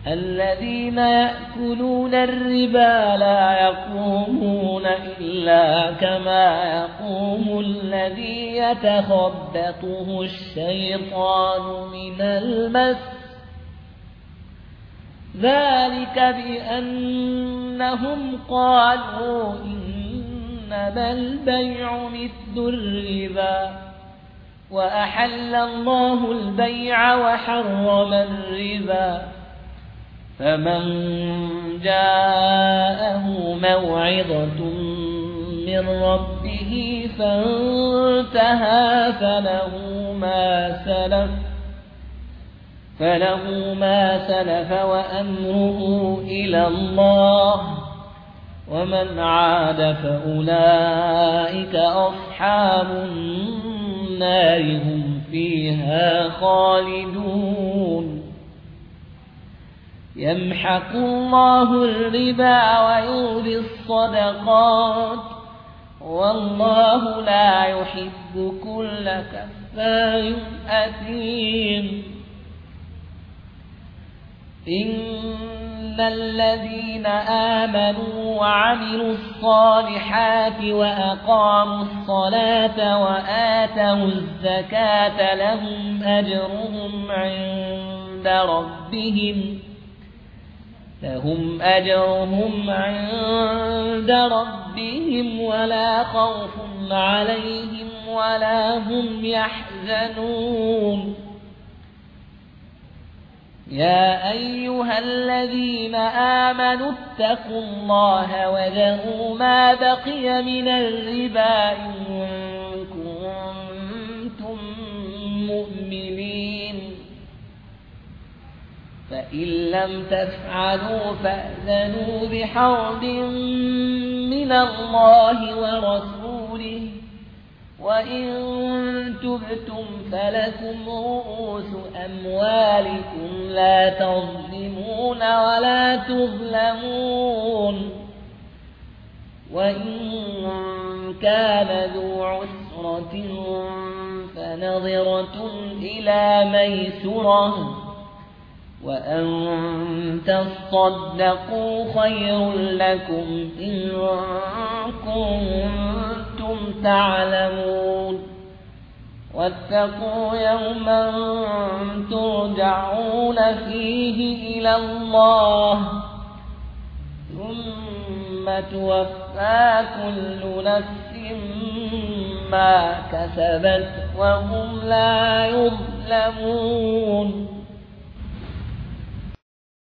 الذين يأكلون الربا لا يقومون إلا كما يقوم الذي يتخبطه الشيطان من المس، ذلك بأنهم قالوا إنما البيع مثل الربا وأحل الله البيع وحرم الربا، فمن جاءه موعظة من ربه فانتهى فله ما سلف وأمره إلى الله، ومن عاد فأولئك أصحاب النار هم فيها خالدون. يمحق الله الربا ويربي الصدقات والله لا يحب كل كفار أثيم. إن الذين آمنوا وعملوا الصالحات وأقاموا الصلاة وآتوا الزكاة لهم أجرهم عند ربهم ولا خوف عليهم ولا هم يحزنون. يا أيها الذين آمنوا اتقوا الله وذروا ما بقي من الربا إن كنتم مؤمنين، فإن لم تفعلوا فأذنوا بحرب من الله ورسوله، وإن تبتم فلكم رؤوس أموالكم لا تظلمون ولا تظلمون. وإن كان ذو عسرة فنظرة إلى ميسرة وأن تصدقوا خير لكم إن كنتم تعلمون. واتقوا يوما ترجعون فيه إلى الله ثم توفى كل نفس ما كسبت وهم لا يظلمون.